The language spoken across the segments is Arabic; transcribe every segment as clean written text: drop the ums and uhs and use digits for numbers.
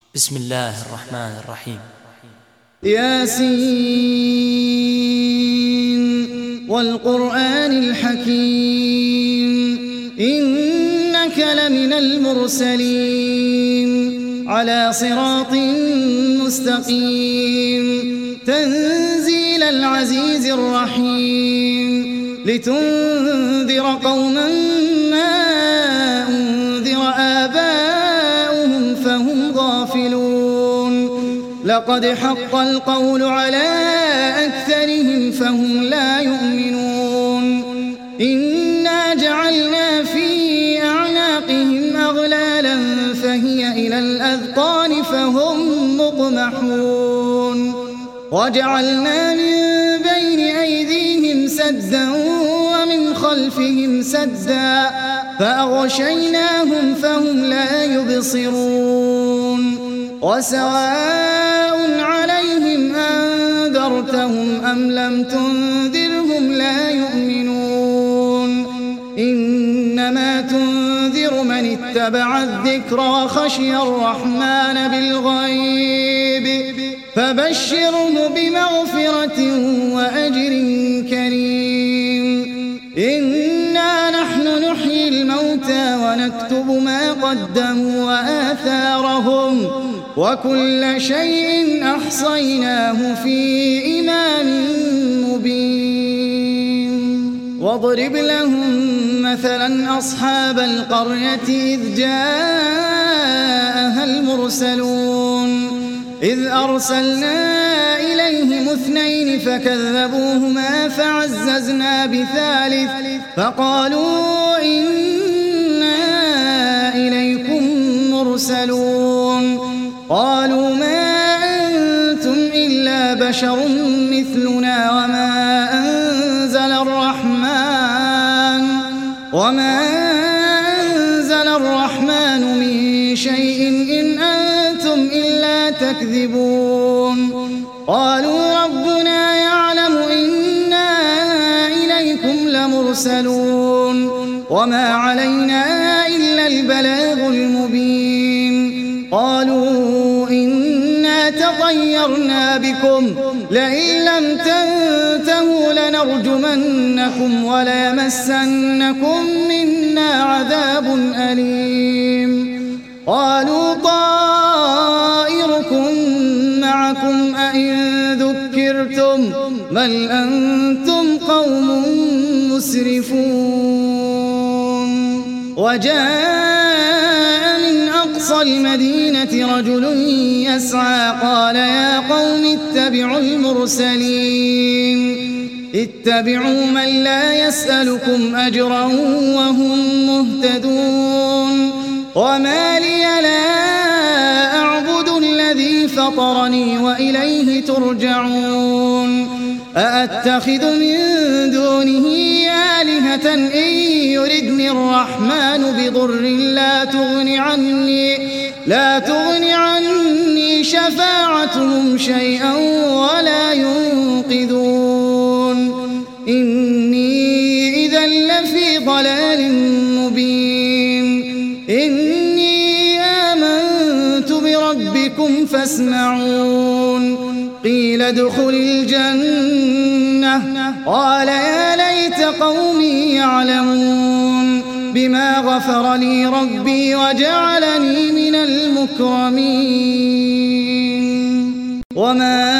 بسم الله الرحمن الرحيم. ياسين والقرآن الحكيم إنك لمن المرسلين على صراط مستقيم تنزيل العزيز الرحيم لتنذر قوما ما أنذر آباؤهم فهم غافلون لقد حق القول على أكثرهم فهم لا يؤمنون إنا جعلنا في أعناقهم أغلالا فهي إلى الأذقان فهم مقمحون وجعلنا من بين أيديهم سدا ومن خلفهم سدا فأغشيناهم فهم لا يبصرون وسواء عليهم أنذرتهم أم لم تنذرهم لا يؤمنون إنما تنذر من اتبع الذكر وخشي الرحمن بالغيب فبشره بمغفرة وأجر كريم إنا نحن نحيي الموتى ونكتب ما قدموا وآثارهم وكل شيء أحصيناه في إمام مبين واضرب لهم مثلا أصحاب القرية إذ جاءها المرسلون إذ أرسلنا إليهم 2 فكذبوهما فعززنا بثالث فقالوا إنا إليكم مرسلون قالوا ما أنتم إلا بشر مثلنا وما أنزل الرحمن من شيء إن أنتم إلا تكذبون قالوا ربنا يعلم إنا إليكم لمرسلون وما علينا إلا البلاغ المبين قالوا إنا تطيرنا بكم لئن لم تنتهوا لنرجمنكم وليمسنكم منا عذاب أليم قالوا طائركم معكم أئن ذكرتم بل أنتم قوم مسرفون وجاء من أقصى المدينة رجل يسعى قال يا قوم اتبعوا المرسلين اتبعوا من لا يسألكم أجرا وهم مهتدون وما لي لا أعبد الذي فطرني وإليه ترجعون أأتخذ من دونه آلهة إن يردني الرحمن بضر لا تغن عني شفاعتهم شيئا ولا ينقذون إني إذا لفي ضلال مبين إني آمنت بربكم فاسمعون قيل ادخل الجنة قال يا ليت قومي يعلمون بما غفر لي ربي وجعلني من المكرمين وما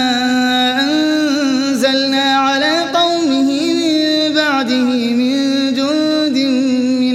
أنزلنا على قومه من بعده من جند من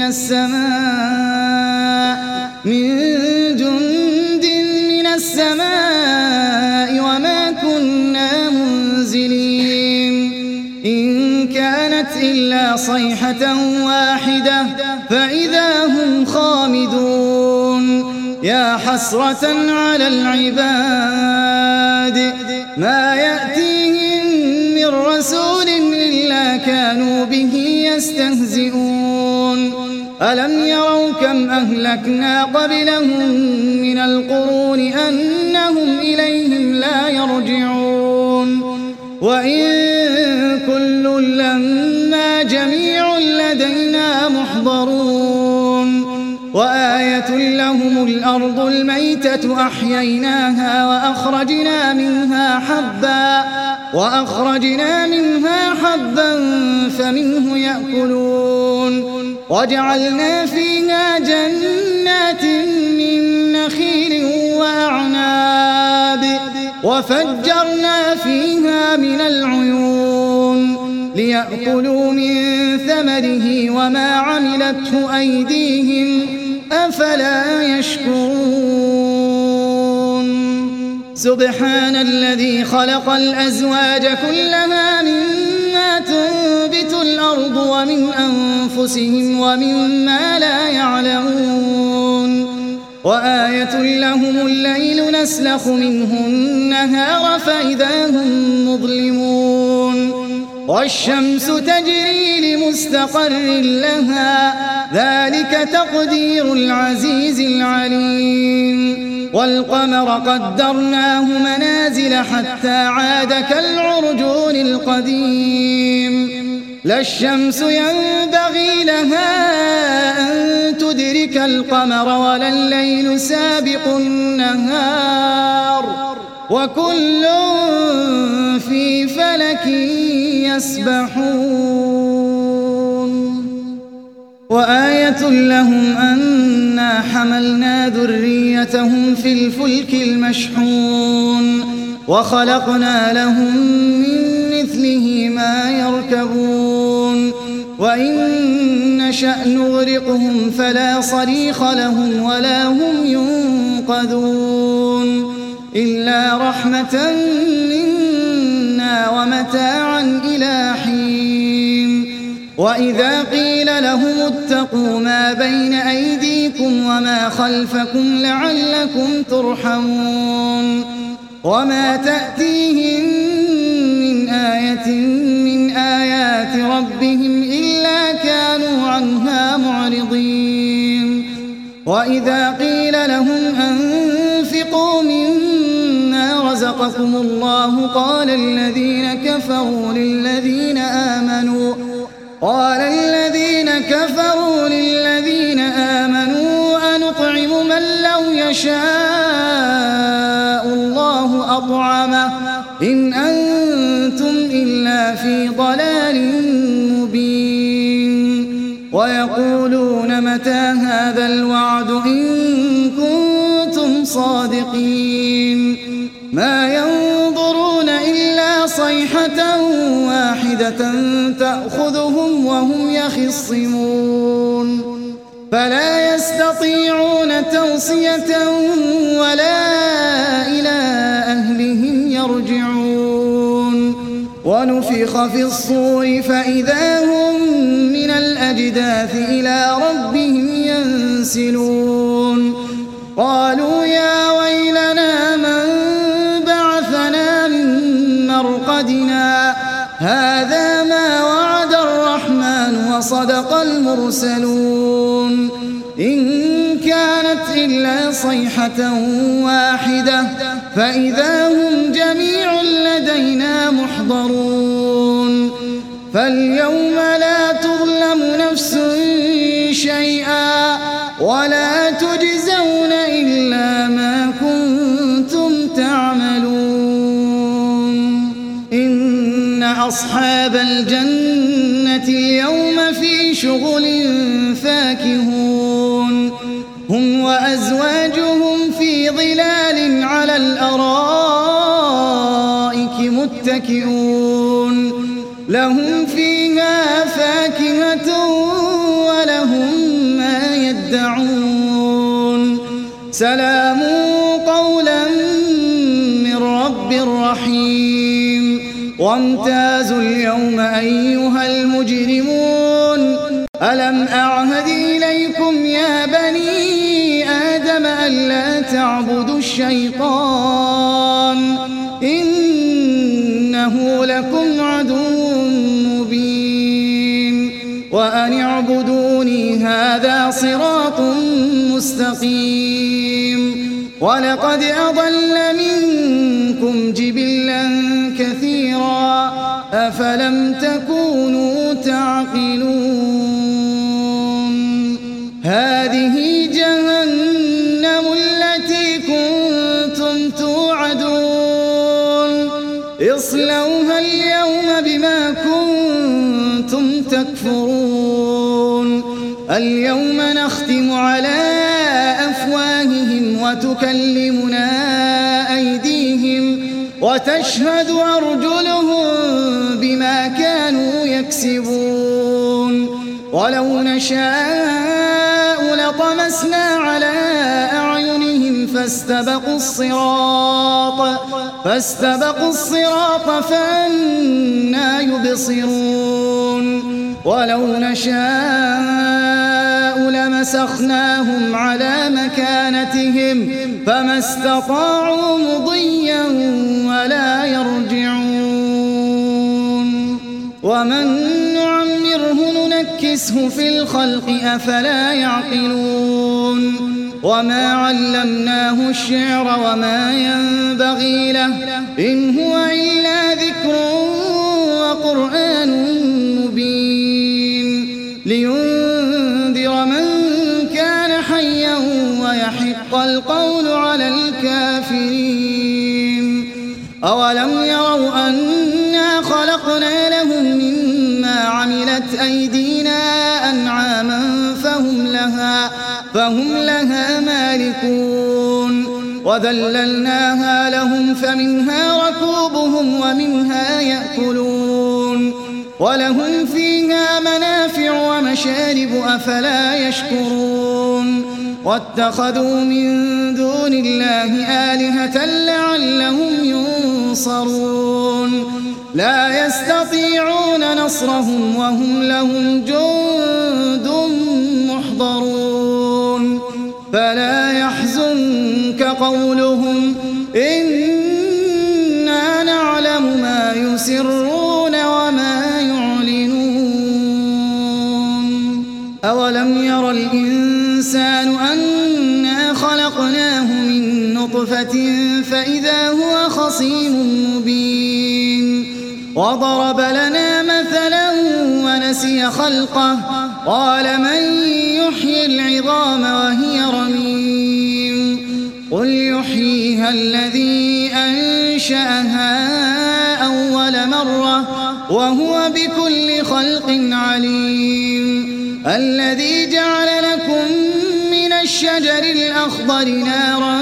السماء وما كنا منزلين إن كانت إلا صيحة واحدة فإذا هم خامدون يا حسرة على العباد ما يأتيهم من رسول إلا كانوا به يستهزئون ألم يروا كم أهلكنا قبلهم من القرون أنهم إليهم لا يرجعون وإن كل لما جميع لدينا محضرون وآيات وآية لهم الأرض الميتة أحييناها وأخرجنا منها حبا فمنه يأكلون وجعلنا فيها جنات من نخيل وأعناب وفجرنا فيها من العيون ليأكلوا من ثمره وما عملته أيديهم أفلا يشكرون سبحان الذي خلق الأزواج كلها مما تنبت الأرض ومن أنفسهم ومما لا يعلمون وآية لهم الليل نسلخ منه النهار فإذا هم مظلمون والشمس تجري لمستقر لها ذلك تقدير العزيز العليم والقمر قدرناه منازل حتى عاد كالعرجون القديم لا الشمس ينبغي لها أن تدرك القمر ولا الليل سابق النهار وكل في فلك يسبحون وآية لهم أنا حملنا ذريتهم في الفلك المشحون وخلقنا لهم من مثله ما يركبون وإن نشأ نغرقهم فلا صريخ لهم ولا هم ينقذون إلا رحمة منا ومتاعا إلى حين وإذا قيل لهم اتقوا ما بين أيديكم وما خلفكم لعلكم ترحمون وما تأتيهم من آية من آيات ربهم إلا كانوا عنها معرضين وإذا قيل لهم أنفقوا مما رزقكم الله قال الذين كفروا للذين آمنوا أنطعم من لو يشاء الله أطعمه إن أنتم إلا في ضلال مبين ويقولون متى هذا الوعد إن كنتم صادقين ما ينظرون إلا صيحة واحدة تأخذهم وهم يخصمون فلا يستطيعون توصية ولا إلى أهلهم يرجعون ونفخ في الصور فإذا هم من الأجداث إلى ربهم ينسلون قالوا يا ويلنا من بعثنا من مرقدنا هذا ما وعد الرحمن وصدق المرسلون إن كانت إلا صيحة واحدة فإذا هم جميع لدينا محضرون فاليوم لا تظلم نفس شيئا ولا تجزون إلا ما كنتم تعملون إن أصحاب الجنة اليوم في شغل فاكهون هم وأزواجهم في ظلال على الأرائك متكئون لهم فيها فاكهة ولهم ما يدعون سلام قولا من رب رحيم وامتازوا اليوم أيها المجرمون ألم أعهد إليكم يا بني آدم ألا تعبدوا الشيطان إنه لكم عدو مبين وأن اعبدوني هذا صراط مستقيم ولقد أضل منكم جبلا كثيرا أفلم تكونوا تعقلون هذه جهنم اصلوها اليوم بما كنتم تكفرون اليوم نختم على أفواههم وتكلمنا أيديهم وتشهد أرجلهم بما كانوا يكسبون ولو نشاء لطمسنا على أعينهم فاستبقوا الصراط فأنى يبصرون ولو نشاء لمسخناهم على مكانتهم فما استطاعوا مضيا ولا يرجعون ومن نعمره ننكسه في الخلق أفلا يعقلون وما علمناه الشعر وما ينبغي له إن هو إلا ذكر وقرآن مبين لينذر من كان حيا ويحق القول على الكافرين أولم يروا أنا خلقنا لهم مما عملت أيدينا أنعاما فهم لها مالكون وذللناها لهم فمنها ركوبهم ومنها يأكلون ولهم فيها منافع ومشارب أفلا يشكرون واتخذوا من دون الله آلهة لعلهم ينصرون لا يستطيعون نصرهم وهم لهم جند محضرون فلا يحزنك قولهم إنا نعلم ما يسرون وما يعلنون أولم ير الإنسان أنا خلقناه من نطفة فإذا هو خصيم مبين وضرب لنا مثلا ونسي خلقه قال من يحيي العظام وهي رميم قل يحييها الذي أنشأها أول مرة وهو بكل خلق عليم الذي جعل لكم من الشجر الأخضر نارا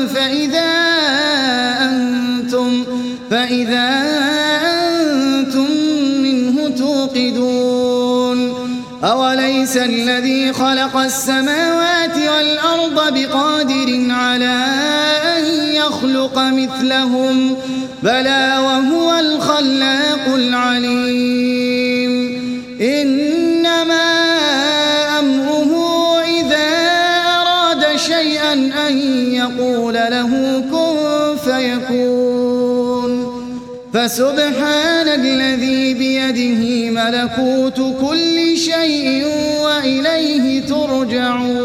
فإذا أنتم منه توقدون أوليس الذي خلق السماوات والأرض بقادر على أن يخلق مثلهم بلى وهو الخلاق العليم إنما أمره إذا أراد شيئا أن يقول له كن فيكون فسبحان الذي بيده ملكوت كل شيء وإليه ترجعون